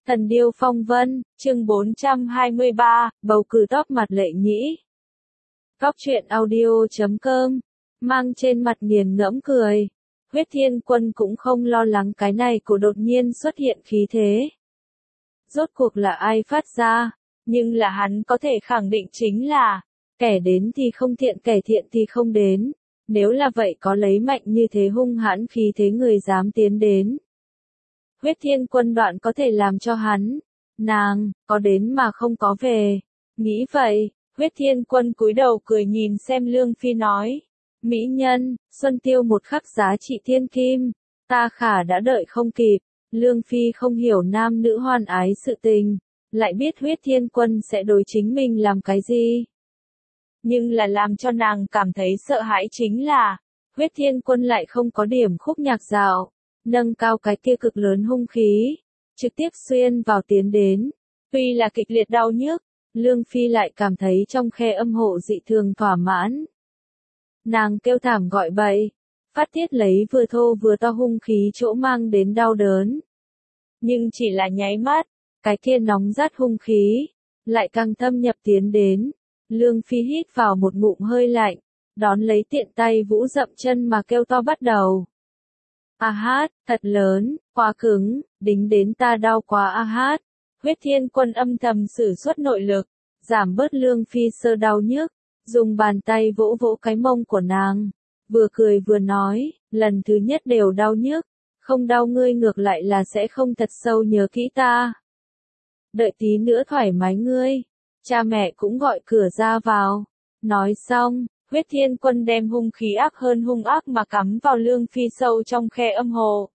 Thần điêu phong vân, chương 423, bầu cử top mặt lệ nhĩ. Góc truyện audio.com, mang trên mặt nghiền ngẫm cười. Huyết Thiên Quân cũng không lo lắng cái này của đột nhiên xuất hiện khí thế. Rốt cuộc là ai phát ra, nhưng là hắn có thể khẳng định chính là, kẻ đến thì không thiện kẻ thiện thì không đến. Nếu là vậy có lấy mạnh như thế hung hãn khí thế người dám tiến đến. Huyết Thiên Quân đoạn có thể làm cho hắn, nàng, có đến mà không có về. Nghĩ vậy, Huyết Thiên Quân cúi đầu cười nhìn xem Lương Phi nói. Mỹ nhân, Xuân Tiêu một khắc giá trị thiên kim, ta khả đã đợi không kịp. Lương Phi không hiểu nam nữ hoan ái sự tình, lại biết Huyết Thiên Quân sẽ đối chính mình làm cái gì. Nhưng là làm cho nàng cảm thấy sợ hãi chính là, Huyết Thiên Quân lại không có điểm khúc nhạc dạo. Nâng cao cái kia cực lớn hung khí, trực tiếp xuyên vào tiến đến. Tuy là kịch liệt đau nhức, Lương Phi lại cảm thấy trong khe âm hộ dị thường thỏa mãn. Nàng kêu thảm gọi bậy, phát tiết lấy vừa thô vừa to hung khí chỗ mang đến đau đớn. Nhưng chỉ là nháy mắt, cái kia nóng rát hung khí, lại càng thâm nhập tiến đến. Lương Phi hít vào một ngụm hơi lạnh, đón lấy tiện tay vũ dậm chân mà kêu to bắt đầu. A hát, thật lớn, quá cứng, đính đến ta đau quá a hát. Huyết Thiên Quân âm thầm sử xuất nội lực, giảm bớt Lương Phi sơ đau nhức, dùng bàn tay vỗ vỗ cái mông của nàng, vừa cười vừa nói, lần thứ nhất đều đau nhức, không đau ngươi ngược lại là sẽ không thật sâu nhớ kỹ ta. Đợi tí nữa thoải mái ngươi, cha mẹ cũng gọi cửa ra vào. Nói xong, Huyết Thiên Quân đem hung khí ác hơn hung ác mà cắm vào Lương Phi sâu trong khe âm hồ.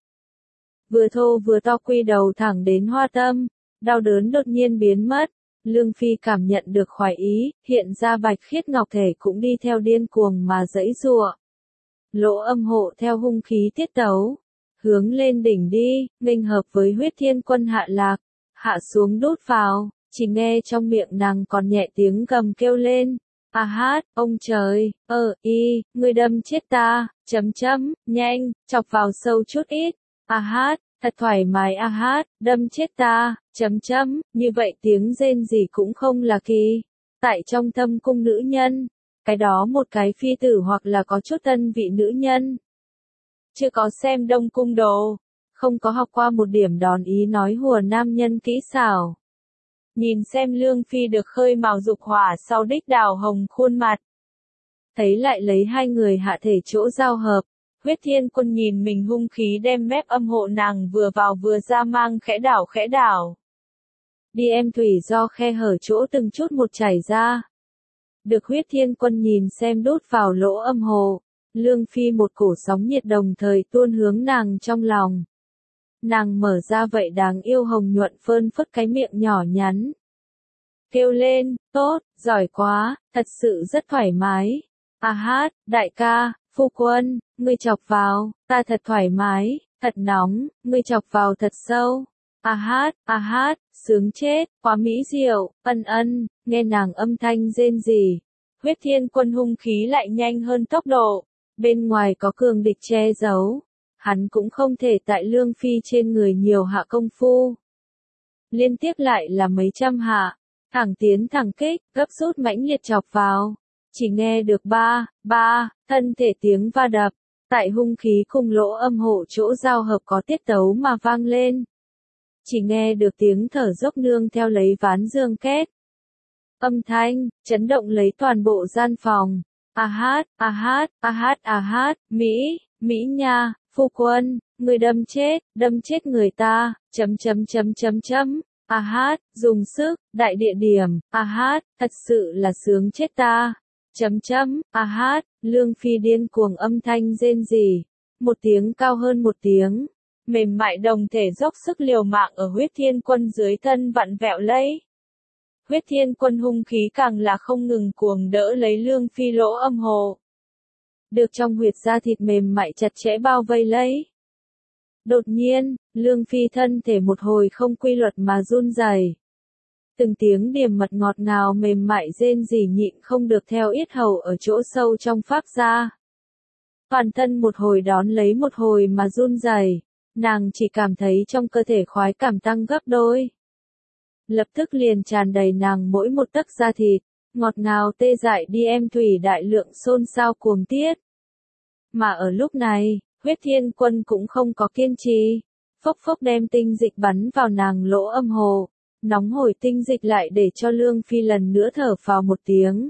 Vừa thô vừa to quy đầu thẳng đến hoa tâm, đau đớn đột nhiên biến mất. Lương Phi cảm nhận được khoái ý, hiện ra bạch khiết ngọc thể cũng đi theo điên cuồng mà giãy giụa. Lỗ âm hộ theo hung khí tiết tấu, hướng lên đỉnh đi, nghênh hợp với Huyết Thiên Quân hạ lạc, hạ xuống đút vào, chỉ nghe trong miệng nàng còn nhẹ tiếng gầm kêu lên. A hát, ông trời, ngươi đâm chết ta, nhanh, chọc vào sâu chút ít. A hát, thật thoải mái a hát, đâm chết ta, như vậy tiếng rên gì cũng không là kỳ. Tại trong thâm cung nữ nhân, cái đó một cái phi tử hoặc là có chút tân vị nữ nhân. Chưa có xem Đông Cung đồ, không có học qua một điểm đón ý nói hùa nam nhân kỹ xảo. Nhìn xem Lương Phi được khơi mào dục hỏa sau đích đào hồng khuôn mặt. Thấy lại lấy hai người hạ thể chỗ giao hợp, Huyết Thiên Quân nhìn mình hung khí đem mép âm hộ nàng vừa vào vừa ra mang khẽ đảo. Đi em thủy do khe hở chỗ từng chút một chảy ra. Được Huyết Thiên Quân nhìn xem đút vào lỗ âm hồ, Lương Phi một cổ sóng nhiệt đồng thời tuôn hướng nàng trong lòng. Nàng mở ra vậy đáng yêu hồng nhuận phơn phất cái miệng nhỏ nhắn. Kêu lên, tốt, giỏi quá, thật sự rất thoải mái. A hát, đại ca, phu quân, ngươi chọc vào, ta thật thoải mái, thật nóng, ngươi chọc vào thật sâu. A hát, sướng chết, quá mỹ diệu, nghe nàng âm thanh rên rỉ. Huyết Thiên Quân hung khí lại nhanh hơn tốc độ, bên ngoài có cường địch che giấu. Hắn cũng không thể tại Lương Phi trên người nhiều hạ công phu. Liên tiếp lại là mấy trăm hạ, thẳng tiến thẳng kích, gấp rút mãnh liệt chọc vào. Chỉ nghe được ba, thân thể tiếng va đập, tại hung khí cùng lỗ âm hộ chỗ giao hợp có tiết tấu mà vang lên. Chỉ nghe được tiếng thở dốc nương theo lấy ván dương két. Âm thanh, chấn động lấy toàn bộ gian phòng. A hát, Mỹ nha. Phu quân, người đâm chết người ta, A hát, dùng sức, đại địa điểm, a hát, thật sự là sướng chết ta, A hát, Lương Phi điên cuồng âm thanh rên rỉ, một tiếng cao hơn một tiếng, mềm mại đồng thể dốc sức liều mạng ở Huyết Thiên Quân dưới thân vặn vẹo lấy. Huyết Thiên Quân hung khí càng là không ngừng cuồng đỡ lấy Lương Phi lỗ âm hồ. Được trong huyệt da thịt mềm mại chặt chẽ bao vây lấy. Đột nhiên, Lương Phi thân thể một hồi không quy luật mà run rẩy. Từng tiếng điềm mật ngọt ngào mềm mại rên rỉ nhịn không được theo yết hầu ở chỗ sâu trong phát ra. Toàn thân một hồi đón lấy một hồi mà run rẩy, nàng chỉ cảm thấy trong cơ thể khoái cảm tăng gấp đôi. lập tức liền tràn đầy nàng mỗi một tấc da thịt, ngọt ngào tê dại đi em thủy đại lượng xôn xao cuồng tiết. Mà ở lúc này, Huyết Thiên Quân cũng không có kiên trì, phốc phốc đem tinh dịch bắn vào nàng lỗ âm hồ, nóng hổi tinh dịch lại để cho Lương Phi lần nữa thở phào một tiếng.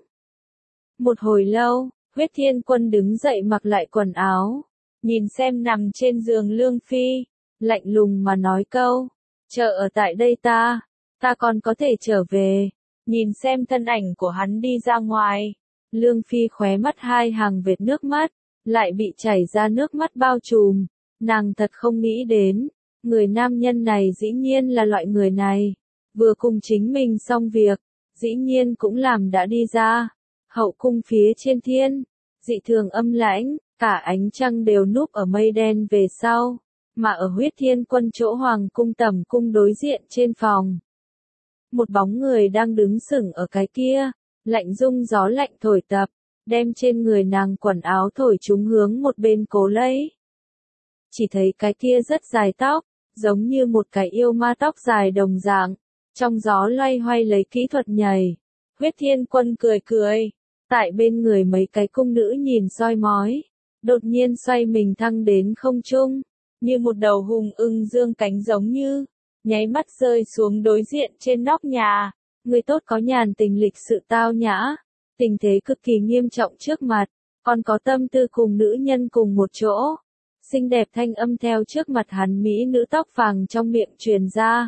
Một hồi lâu, Huyết Thiên Quân đứng dậy mặc lại quần áo, nhìn xem nằm trên giường Lương Phi, lạnh lùng mà nói câu, chờ ở tại đây ta còn có thể trở về, nhìn xem thân ảnh của hắn đi ra ngoài. Lương Phi khóe mắt hai hàng vệt nước mắt, lại bị chảy ra nước mắt bao trùm, nàng thật không nghĩ đến, người nam nhân này dĩ nhiên là loại người này, vừa cùng chính mình xong việc, dĩ nhiên cũng làm đã đi ra. Hậu cung phía trên thiên, dị thường âm lãnh, cả ánh trăng đều núp ở mây đen về sau, mà ở Huyết Thiên Quân chỗ hoàng cung tầm cung đối diện trên phòng. Một bóng người đang đứng sững ở cái kia, lạnh rung gió lạnh thổi tập, đem trên người nàng quần áo thổi chúng hướng một bên cố lấy. Chỉ thấy cái kia rất dài tóc, giống như một cái yêu ma tóc dài đồng dạng, trong gió loay hoay lấy kỹ thuật nhảy. Huyết Thiên Quân cười cười, tại bên người mấy cái cung nữ nhìn soi mói, đột nhiên xoay mình thăng đến không trung, như một đầu hùng ưng dương cánh giống như, nháy mắt rơi xuống đối diện trên nóc nhà. Người tốt có nhàn tình lịch sự tao nhã, tình thế cực kỳ nghiêm trọng trước mặt, còn có tâm tư cùng nữ nhân cùng một chỗ. Xinh đẹp thanh âm theo trước mặt hắn mỹ nữ tóc vàng trong miệng truyền ra.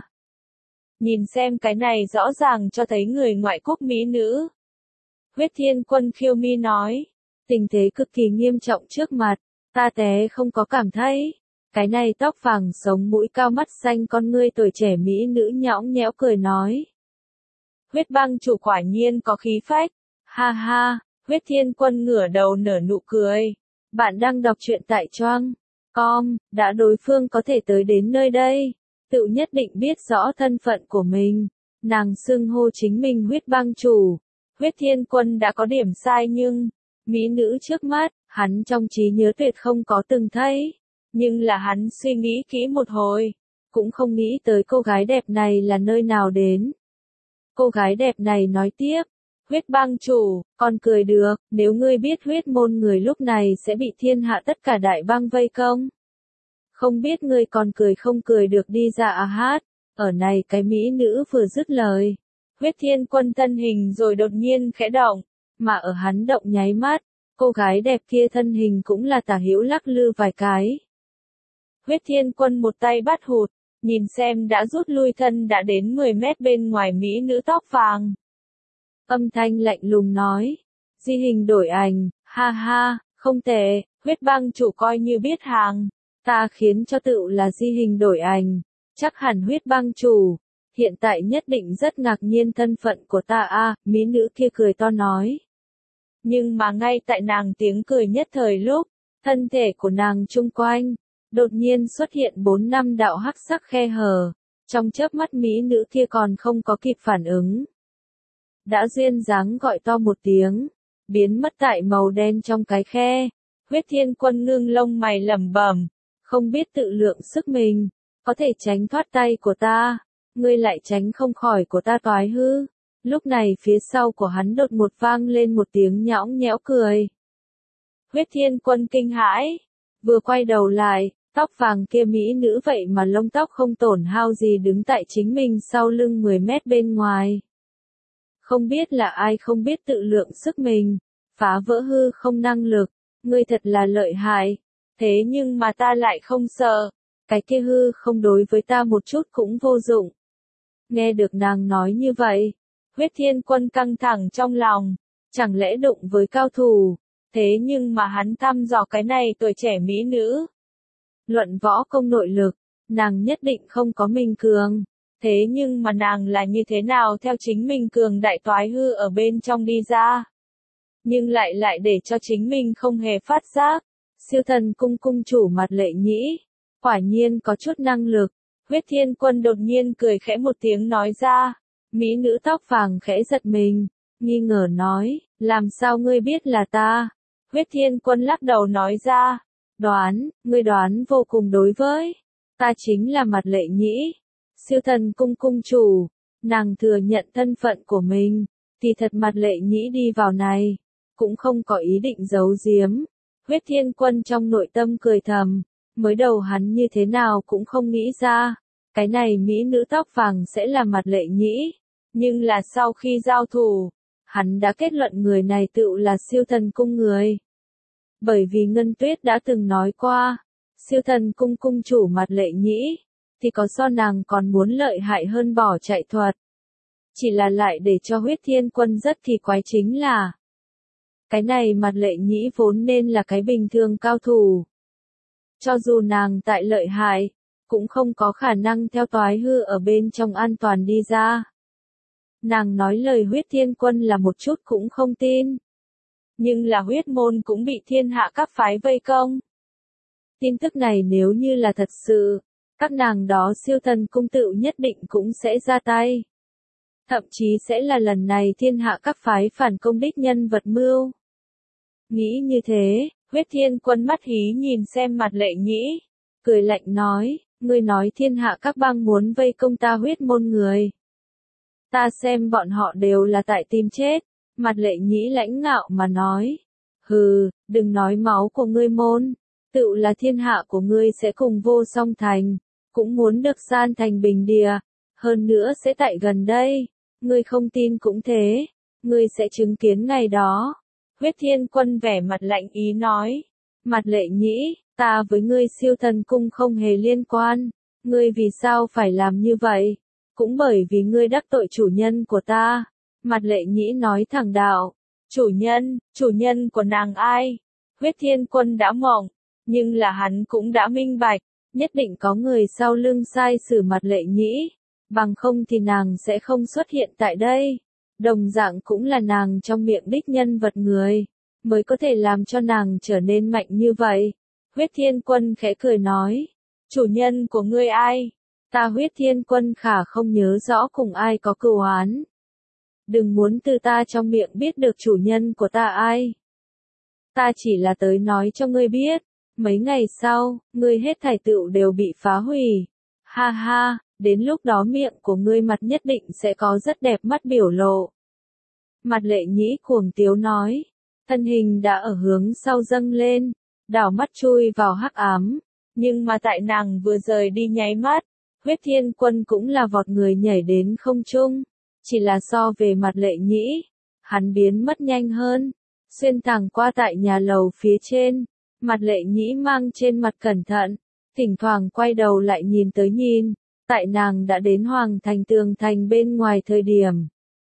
Nhìn xem cái này rõ ràng cho thấy người ngoại quốc mỹ nữ. Huyết Thiên Quân khiêu mi nói, tình thế cực kỳ nghiêm trọng trước mặt, ta té không có cảm thấy. Cái này tóc vàng sống mũi cao mắt xanh con ngươi tuổi trẻ mỹ nữ nhõng nhẽo cười nói. Huyết Bang chủ quả nhiên có khí phách, ha ha. Huyết Thiên Quân ngửa đầu nở nụ cười. Bạn đang đọc truyện tại Choang.com, đã đối phương có thể tới đến nơi đây, tự nhất định biết rõ thân phận của mình. Nàng xưng hô chính mình Huyết Bang chủ. Huyết Thiên Quân đã có điểm sai nhưng, mỹ nữ trước mắt, hắn trong trí nhớ tuyệt không có từng thấy. Nhưng là hắn suy nghĩ kỹ một hồi, cũng không nghĩ tới cô gái đẹp này là nơi nào đến. Cô gái đẹp này nói tiếp, Huyết Bang chủ, con cười được, nếu ngươi biết huyết môn người lúc này sẽ bị thiên hạ tất cả đại bang vây công. Không biết ngươi còn cười không cười được đi ra à hát, ở này cái mỹ nữ vừa dứt lời. Huyết Thiên Quân thân hình rồi đột nhiên khẽ động, mà ở hắn động nháy mắt, cô gái đẹp kia thân hình cũng là tả hữu lắc lư vài cái. Huyết Thiên Quân một tay bắt hụt, nhìn xem đã rút lui thân đã đến 10 mét bên ngoài mỹ nữ tóc vàng. Âm thanh lạnh lùng nói, di hình đổi ảnh, ha ha, không tệ, Huyết Bang chủ coi như biết hàng, ta khiến cho tự là di hình đổi ảnh, chắc hẳn Huyết Bang chủ, hiện tại nhất định rất ngạc nhiên thân phận của ta a. Mỹ nữ kia cười to nói. Nhưng mà ngay tại nàng tiếng cười nhất thời lúc, thân thể của nàng chung quanh, đột nhiên xuất hiện 4-5 đạo hắc sắc khe hở, trong chớp mắt mỹ nữ kia còn không có kịp phản ứng. Đã duyên dáng gọi to một tiếng, biến mất tại màu đen trong cái khe. Huyết Thiên Quân ngưng lông mày lẩm bẩm, không biết tự lượng sức mình, có thể tránh thoát tay của ta, ngươi lại tránh không khỏi của ta toái hư. Lúc này phía sau của hắn đột một vang lên một tiếng nhõng nhẽo cười. Huyết Thiên Quân kinh hãi, vừa quay đầu lại, tóc vàng kia mỹ nữ vậy mà lông tóc không tổn hao gì đứng tại chính mình sau lưng 10 mét bên ngoài. Không biết là ai không biết tự lượng sức mình, phá vỡ hư không năng lực, ngươi thật là lợi hại, thế nhưng mà ta lại không sợ, cái kia hư không đối với ta một chút cũng vô dụng. Nghe được nàng nói như vậy, Huyết Thiên Quân căng thẳng trong lòng, chẳng lẽ đụng với cao thủ, thế nhưng mà hắn thăm dò cái này tuổi trẻ mỹ nữ. Luận võ công nội lực, nàng nhất định không có mình cường, thế nhưng mà nàng là như thế nào theo chính mình cường đại toái hư ở bên trong đi ra. Nhưng lại để cho chính mình không hề phát giác. Siêu thần cung cung chủ Mặt Lệ Nhĩ, quả nhiên có chút năng lực. Huyết Thiên Quân đột nhiên cười khẽ một tiếng nói ra. Mỹ nữ tóc vàng khẽ giật mình, nghi ngờ nói, làm sao ngươi biết là ta? Huyết Thiên Quân lắc đầu nói ra, ngươi đoán vô cùng đối với. Ta chính là Mặt Lệ Nhĩ, siêu thần cung cung chủ. Nàng thừa nhận thân phận của mình, thì thật mặt Lệ Nhĩ đi vào này, cũng không có ý định giấu giếm. Huyết Thiên Quân trong nội tâm cười thầm, mới đầu hắn như thế nào cũng không nghĩ ra, cái này mỹ nữ tóc vàng sẽ là mặt Lệ Nhĩ, nhưng là sau khi giao thủ, hắn đã kết luận người này tựu là Siêu Thần Cung người. Bởi vì Ngân Tuyết đã từng nói qua, Siêu Thần Cung cung chủ mặt Lệ Nhĩ, thì có so nàng còn muốn lợi hại hơn bỏ chạy thuật. Chỉ là lại để cho Huyết Thiên Quân rất thì quái chính là, cái này mặt Lệ Nhĩ vốn nên là cái bình thường cao thủ. Cho dù nàng tại lợi hại, cũng không có khả năng theo toái hư ở bên trong an toàn đi ra. Nàng nói lời Huyết Thiên Quân là một chút cũng không tin. Nhưng là huyết môn cũng bị thiên hạ các phái vây công. Tin tức này nếu như là thật sự, các nàng đó Siêu Thần Cung tự nhất định cũng sẽ ra tay. Thậm chí sẽ là lần này thiên hạ các phái phản công đích nhân vật mưu. Nghĩ như thế, Huyết Thiên Quân mắt hí nhìn xem mặt Lệ Nhĩ, cười lạnh nói, ngươi nói thiên hạ các bang muốn vây công ta huyết môn người. Ta xem bọn họ đều là tại tìm chết. Mặt Lệ Nhĩ lãnh ngạo mà nói, hừ, đừng nói máu của ngươi môn, tựu là thiên hạ của ngươi sẽ cùng vô song thành, cũng muốn được san thành bình địa, hơn nữa sẽ tại gần đây, ngươi không tin cũng thế, ngươi sẽ chứng kiến ngày đó. Huyết Thiên Quân vẻ mặt lạnh ý nói, mặt Lệ Nhĩ, ta với ngươi Siêu Thần Cung không hề liên quan, ngươi vì sao phải làm như vậy, cũng bởi vì ngươi đắc tội chủ nhân của ta. Mặt Lệ Nhĩ nói thẳng đạo, chủ nhân của nàng ai? Huyết Thiên Quân đã mộng, nhưng là hắn cũng đã minh bạch, nhất định có người sau lưng sai xử mặt Lệ Nhĩ, bằng không thì nàng sẽ không xuất hiện tại đây. Đồng dạng cũng là nàng trong miệng đích nhân vật người, mới có thể làm cho nàng trở nên mạnh như vậy. Huyết Thiên Quân khẽ cười nói, chủ nhân của ngươi ai? Ta Huyết Thiên Quân khả không nhớ rõ cùng ai có cừu oán. Đừng muốn từ ta trong miệng biết được chủ nhân của ta ai. Ta chỉ là tới nói cho ngươi biết, mấy ngày sau, ngươi hết thảy tựu đều bị phá hủy. Ha ha, đến lúc đó miệng của ngươi mặt nhất định sẽ có rất đẹp mắt biểu lộ. Mặt Lệ Nhĩ cuồng tiếu nói, thân hình đã ở hướng sau dâng lên, đảo mắt chui vào hắc ám, nhưng mà tại nàng vừa rời đi nháy mắt, Huyết Thiên Quân cũng là vọt người nhảy đến không trung. Chỉ là so về mặt Lệ Nhĩ, hắn biến mất nhanh hơn, xuyên thẳng qua tại nhà lầu phía trên, mặt Lệ Nhĩ mang trên mặt cẩn thận, thỉnh thoảng quay đầu lại nhìn tới nhìn, tại nàng đã đến Hoàng Thành tường thành bên ngoài thời điểm.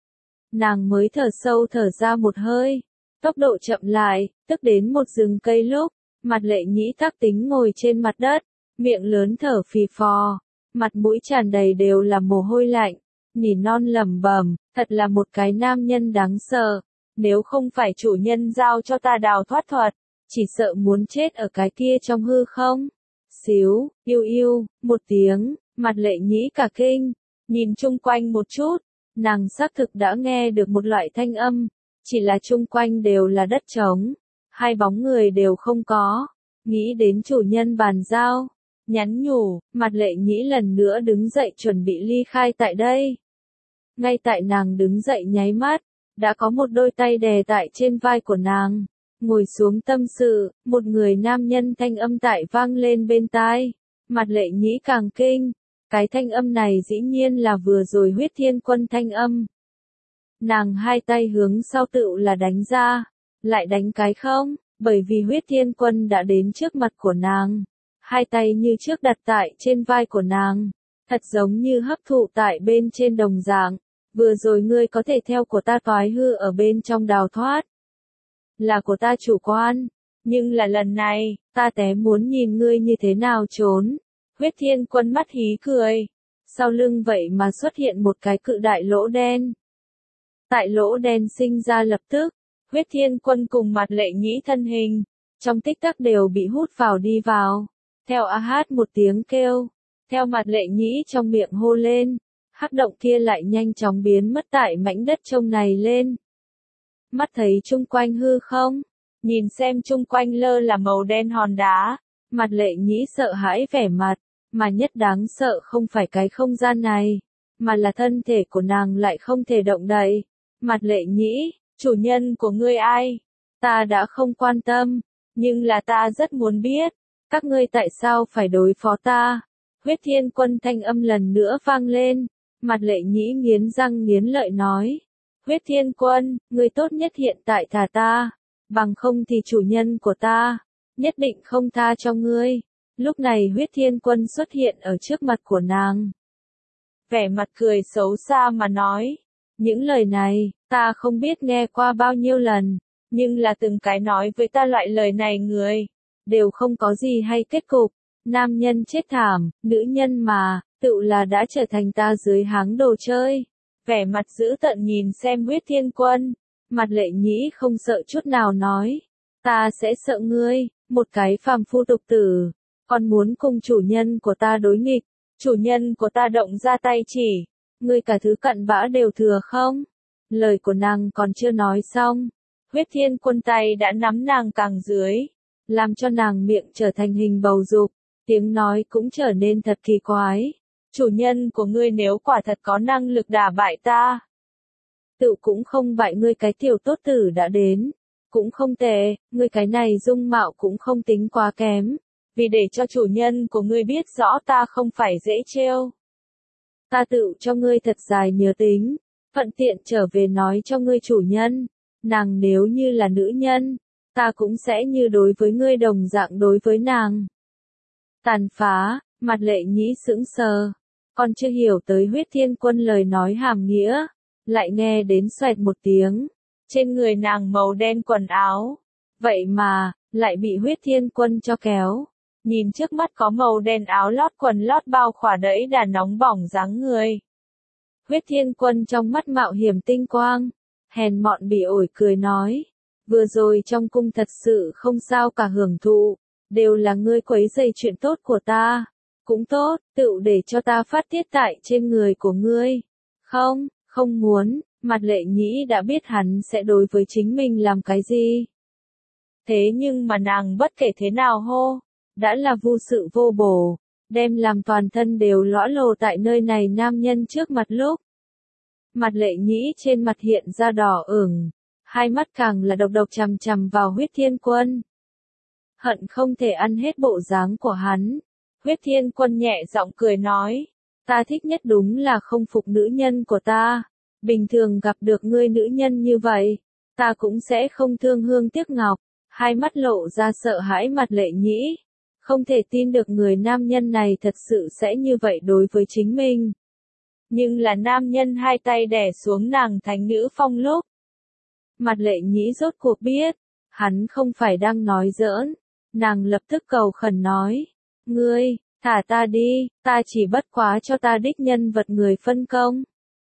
Nàng mới thở sâu thở ra một hơi, tốc độ chậm lại, tức đến một rừng cây lúc, mặt Lệ Nhĩ thắc tính ngồi trên mặt đất, miệng lớn thở phì phò, mặt mũi tràn đầy đều là mồ hôi lạnh. Nỉ non lẩm bẩm, thật là một cái nam nhân đáng sợ, nếu không phải chủ nhân giao cho ta đào thoát thuật, chỉ sợ muốn chết ở cái kia trong hư không. Xíu, yêu, một tiếng, mặt Lệ Nhĩ cả kinh, nhìn chung quanh một chút, nàng xác thực đã nghe được một loại thanh âm, chỉ là chung quanh đều là đất trống, hai bóng người đều không có, nghĩ đến chủ nhân bàn giao, nhắn nhủ, mặt Lệ Nhĩ lần nữa đứng dậy chuẩn bị ly khai tại đây. Ngay tại nàng đứng dậy nháy mắt, đã có một đôi tay đè tại trên vai của nàng, ngồi xuống tâm sự, một người nam nhân thanh âm tại vang lên bên tai, mặt Lệ Nhĩ càng kinh, cái thanh âm này dĩ nhiên là vừa rồi Huyết Thiên Quân thanh âm. Nàng hai tay hướng sau tựu là đánh ra, lại đánh cái không, bởi vì Huyết Thiên Quân đã đến trước mặt của nàng, hai tay như trước đặt tại trên vai của nàng, thật giống như hấp thụ tại bên trên đồng dạng. Vừa rồi ngươi có thể theo của ta toái hư ở bên trong đào thoát. Là của ta chủ quan, nhưng là lần này, ta té muốn nhìn ngươi như thế nào trốn. Huyết Thiên Quân mắt hí cười. Sau lưng vậy mà xuất hiện một cái cự đại lỗ đen. Tại lỗ đen sinh ra lập tức, Huyết Thiên Quân cùng mặt Lệ Nhĩ thân hình, trong tích tắc đều bị hút vào đi vào. Theo a hát một tiếng kêu, theo mặt Lệ Nhĩ trong miệng hô lên. Hắc động kia lại nhanh chóng biến mất tại mảnh đất trông này lên. Mắt thấy chung quanh hư không, nhìn xem chung quanh lơ là màu đen hòn đá, mặt Lệ Nhĩ sợ hãi vẻ mặt, mà nhất đáng sợ không phải cái không gian này, mà là thân thể của nàng lại không thể động đậy. Mặt Lệ Nhĩ, chủ nhân của ngươi ai? Ta đã không quan tâm, nhưng là ta rất muốn biết, các ngươi tại sao phải đối phó ta? Huyết Thiên Quân thanh âm lần nữa vang lên, Mặt Lệ Nhĩ nghiến răng nghiến lợi nói. Huyết Thiên Quân, ngươi tốt nhất hiện tại thả ta, bằng không thì chủ nhân của ta, nhất định không tha cho ngươi. Lúc này Huyết Thiên Quân xuất hiện ở trước mặt của nàng. Vẻ mặt cười xấu xa mà nói, những lời này, ta không biết nghe qua bao nhiêu lần, nhưng là từng cái nói với ta loại lời này người, đều không có gì hay kết cục. Nam nhân chết thảm, nữ nhân mà, tự là đã trở thành ta dưới háng đồ chơi. Vẻ mặt dữ tợn nhìn xem Huyết Thiên Quân, Mặt Lệ Nhĩ không sợ chút nào nói, ta sẽ sợ ngươi, một cái phàm phu tục tử, còn muốn cùng chủ nhân của ta đối nghịch, chủ nhân của ta động ra tay chỉ, ngươi cả thứ cặn bã đều thừa không? Lời của nàng còn chưa nói xong, Huyết Thiên Quân tay đã nắm nàng cẳng dưới, làm cho nàng miệng trở thành hình bầu dục, tiếng nói cũng trở nên thật kỳ quái. Chủ nhân của ngươi nếu quả thật có năng lực đả bại ta, tự cũng không bại ngươi cái tiểu tốt tử đã đến, cũng không tệ, ngươi cái này dung mạo cũng không tính quá kém, vì để cho chủ nhân của ngươi biết rõ ta không phải dễ trêu. Ta tự cho ngươi thật dài nhớ tính, thuận tiện trở về nói cho ngươi chủ nhân, nàng nếu như là nữ nhân, ta cũng sẽ như đối với ngươi đồng dạng đối với nàng. Tàn phá, Mặt Lệ Nhĩ sững sờ, còn chưa hiểu tới Huyết Thiên Quân lời nói hàm nghĩa, lại nghe đến xoẹt một tiếng, trên người nàng màu đen quần áo, vậy mà, lại bị Huyết Thiên Quân cho kéo, nhìn trước mắt có màu đen áo lót quần lót bao khỏa đẫy đà nóng bỏng dáng người. Huyết Thiên Quân trong mắt mạo hiểm tinh quang, hèn mọn bỉ ổi cười nói, vừa rồi trong cung thật sự không sao cả hưởng thụ, đều là ngươi quấy rầy chuyện tốt của ta. Cũng tốt, tự để cho ta phát tiết tại trên người của ngươi. Không, không muốn, Mặt Lệ Nhĩ đã biết hắn sẽ đối với chính mình làm cái gì. Thế nhưng mà nàng bất kể thế nào hô, đã là vô sự vô bổ, đem làm toàn thân đều lõa lồ tại nơi này nam nhân trước mặt lúc. Mặt Lệ Nhĩ trên mặt hiện ra đỏ ửng, hai mắt càng là độc độc chằm chằm vào Huyết Thiên Quân. Hận không thể ăn hết bộ dáng của hắn. Huyết Thiên Quân nhẹ giọng cười nói, ta thích nhất đúng là không phục nữ nhân của ta, bình thường gặp được ngươi nữ nhân như vậy, ta cũng sẽ không thương hương tiếc ngọc, hai mắt lộ ra sợ hãi Mặt Lệ Nhĩ, không thể tin được người nam nhân này thật sự sẽ như vậy đối với chính mình. Nhưng là nam nhân hai tay đè xuống nàng thánh nữ phong lúc. Mặt Lệ Nhĩ rốt cuộc biết, hắn không phải đang nói giỡn, nàng lập tức cầu khẩn nói. Ngươi, thả ta đi, ta chỉ bất quá cho ta đích nhân vật người phân công.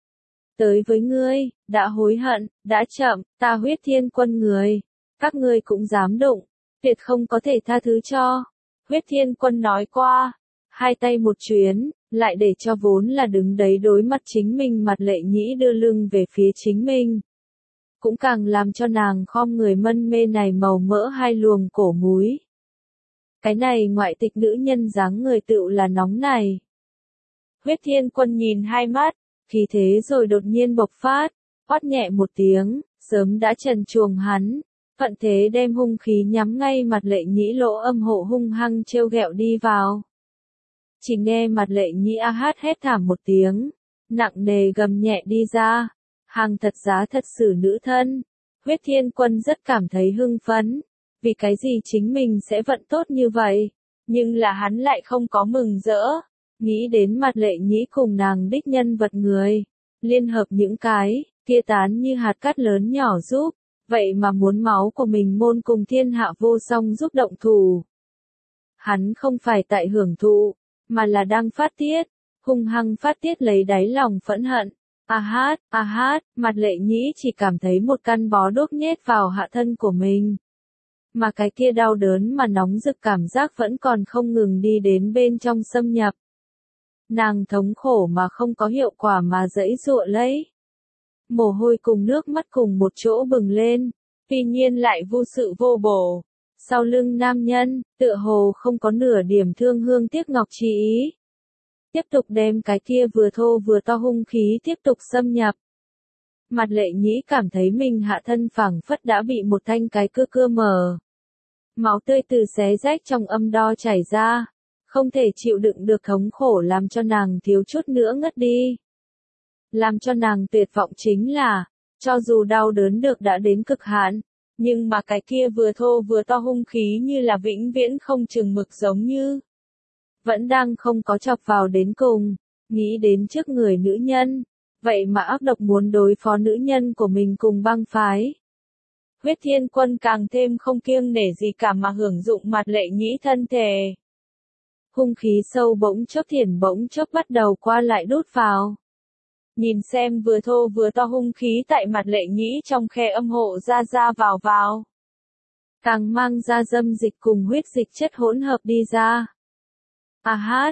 Tới với ngươi, đã hối hận, đã chậm, ta Huyết Thiên Quân người, các ngươi cũng dám đụng, tuyệt không có thể tha thứ cho. Huyết Thiên Quân nói qua, hai tay một chuyến, lại để cho vốn là đứng đấy đối mặt chính mình Mặt Lệ Nhĩ đưa lưng về phía chính mình. Cũng càng làm cho nàng khom người mân mê này màu mỡ hai luồng cổ múi. Cái này ngoại tịch nữ nhân dáng người tựu là nóng này. Huyết Thiên Quân nhìn hai mắt, khí thế rồi đột nhiên bộc phát, quát nhẹ một tiếng, sớm đã trần truồng hắn, thuận thế đem hung khí nhắm ngay Mặt Lệ Nhĩ lỗ âm hộ hung hăng trêu ghẹo đi vào. Chỉ nghe Mặt Lệ Nhĩ a hát hét thảm một tiếng, nặng nề gầm nhẹ đi ra, hàng thật giá thật xử nữ thân. Huyết Thiên Quân rất cảm thấy hưng phấn. Vì cái gì chính mình sẽ vận tốt như vậy, nhưng là hắn lại không có mừng rỡ, nghĩ đến Mặt Lệ Nhĩ cùng nàng đích nhân vật người, liên hợp những cái, kia tán như hạt cát lớn nhỏ giúp, vậy mà muốn máu của mình môn cùng thiên hạ vô song giúp động thủ. Hắn không phải tại hưởng thụ, mà là đang phát tiết, hung hăng phát tiết lấy đáy lòng phẫn hận. A hát, Mặt Lệ Nhĩ chỉ cảm thấy một căn bó đốt nhét vào hạ thân của mình. Mà cái kia đau đớn mà nóng rực cảm giác vẫn còn không ngừng đi đến bên trong xâm nhập. Nàng thống khổ mà không có hiệu quả mà giãy giụa lấy. Mồ hôi cùng nước mắt cùng một chỗ bừng lên, tuy nhiên lại vô sự vô bổ. Sau lưng nam nhân, tựa hồ không có nửa điểm thương hương tiếc ngọc chi ý. tiếp tục đem cái kia vừa thô vừa to hung khí tiếp tục xâm nhập. Mặt Lệ Nhĩ cảm thấy mình hạ thân phảng phất đã bị một thanh cái cưa mở. Máu tươi từ xé rách trong âm đo chảy ra, không thể chịu đựng được thống khổ làm cho nàng thiếu chút nữa ngất đi. Làm cho nàng tuyệt vọng chính là, cho dù đau đớn được đã đến cực hạn, nhưng mà cái kia vừa thô vừa to hung khí như là vĩnh viễn không chừng mực giống như. Vẫn đang không có chọc vào đến cùng, nghĩ đến trước người nữ nhân, vậy mà ác độc muốn đối phó nữ nhân của mình cùng băng phái. Huyết Thiên Quân càng thêm không kiêng nể gì cả mà hưởng dụng Mặt Lệ Nhĩ thân thể. Hung khí sâu bỗng chốc thiển bỗng chốc bắt đầu qua lại đút vào. Nhìn xem vừa thô vừa to hung khí tại Mặt Lệ Nhĩ trong khe âm hộ ra vào. Càng mang ra dâm dịch cùng huyết dịch chất hỗn hợp đi ra. A hát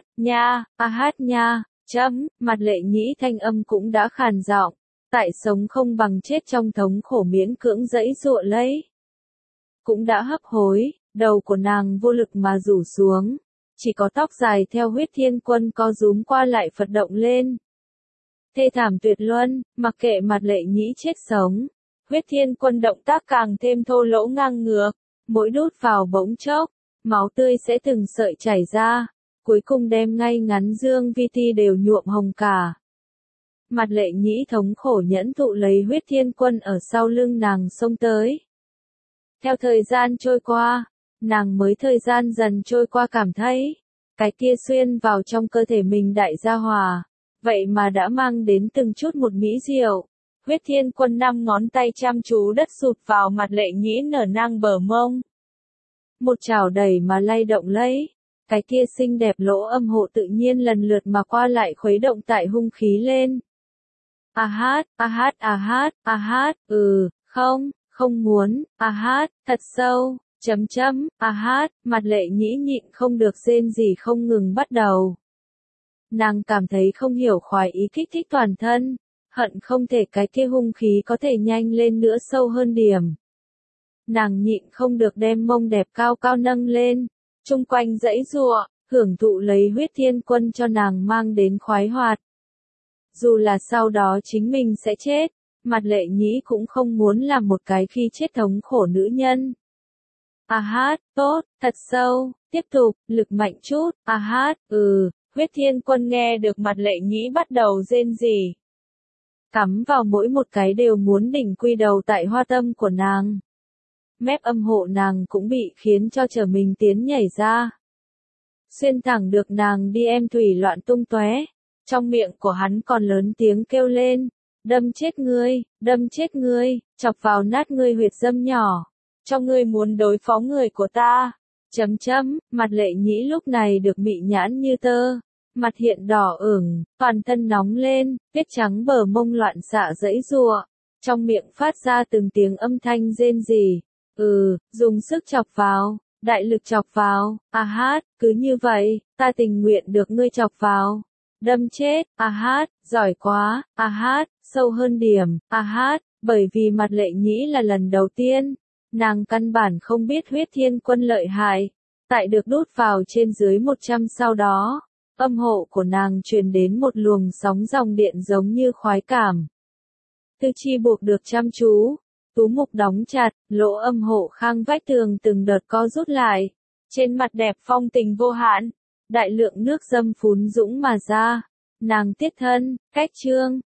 nha, Mặt Lệ Nhĩ thanh âm cũng đã khàn giọng, tại sống không bằng chết trong thống khổ miễn cưỡng giãy giụa lấy. Cũng đã hấp hối, đầu của nàng vô lực mà rủ xuống, chỉ có tóc dài theo Huyết Thiên Quân co rúm qua lại phật động lên. Thê thảm tuyệt luân, mặc kệ Mặt Lệ Nhĩ chết sống, Huyết Thiên Quân động tác càng thêm thô lỗ ngang ngược, mỗi đút vào bỗng chốc, máu tươi sẽ từng sợi chảy ra, cuối cùng đem ngay ngắn dương vi ti đều nhuộm hồng cả. Mặt Lệ Nhĩ thống khổ nhẫn thụ lấy Huyết Thiên Quân ở sau lưng nàng xông tới. Theo thời gian trôi qua, nàng mới thời gian dần trôi qua cảm thấy, cái kia xuyên vào trong cơ thể mình đại gia hòa, vậy mà đã mang đến từng chút một mỹ diệu. Huyết Thiên Quân 5 ngón tay chăm chú đất sụt vào Mặt Lệ Nhĩ nở nang bờ mông. Một chảo đẩy mà lay động lấy, cái kia xinh đẹp lỗ âm hộ tự nhiên lần lượt mà qua lại khuấy động tại hung khí lên. Không muốn, thật sâu, Mặt Lệ Nhĩ nhịn không được rên gì không ngừng bắt đầu. Nàng cảm thấy không hiểu khoái ý kích thích toàn thân, hận không thể cái kia hung khí có thể nhanh lên nữa sâu hơn điểm. Nàng nhịn không được đem mông đẹp cao cao nâng lên, chung quanh dãy giụa, hưởng thụ lấy Huyết Thiên Quân cho nàng mang đến khoái hoạt. Dù là sau đó chính mình sẽ chết, Mặt Lệ Nhĩ cũng không muốn làm một cái khi chết thống khổ nữ nhân. Tốt, thật sâu, tiếp tục, lực mạnh chút, Huyết Thiên Quân nghe được Mặt Lệ Nhĩ bắt đầu rên rỉ. Cắm vào mỗi một cái đều muốn đỉnh quy đầu tại hoa tâm của nàng. Mép âm hộ nàng cũng bị khiến cho trở mình tiến nhảy ra. Xuyên thẳng được nàng đi em thủy loạn tung tóe. Trong miệng của hắn còn lớn tiếng kêu lên, đâm chết ngươi, chọc vào nát ngươi huyệt dâm nhỏ, cho ngươi muốn đối phó người của ta. Mặt Lệ Nhĩ lúc này được mị nhãn như tơ, mặt hiện đỏ ửng, toàn thân nóng lên, tuyết trắng bờ mông loạn xạ dãy giụa, trong miệng phát ra từng tiếng âm thanh rên rỉ. Dùng sức chọc vào, đại lực chọc vào, cứ như vậy, ta tình nguyện được ngươi chọc vào. Đâm chết, giỏi quá, sâu hơn điểm, bởi vì Mặt Lệ Nhĩ là lần đầu tiên, nàng căn bản không biết Huyết Thiên Quân lợi hại, tại được đút vào trên dưới 100 sau đó, âm hộ của nàng truyền đến một luồng sóng dòng điện giống như khoái cảm. Tư chi buộc được chăm chú, tú mục đóng chặt, lỗ âm hộ khang vách tường từng đợt co rút lại, trên mặt đẹp phong tình vô hạn. Đại lượng nước dâm phún dũng mà ra, nàng tiết thân, cách trương,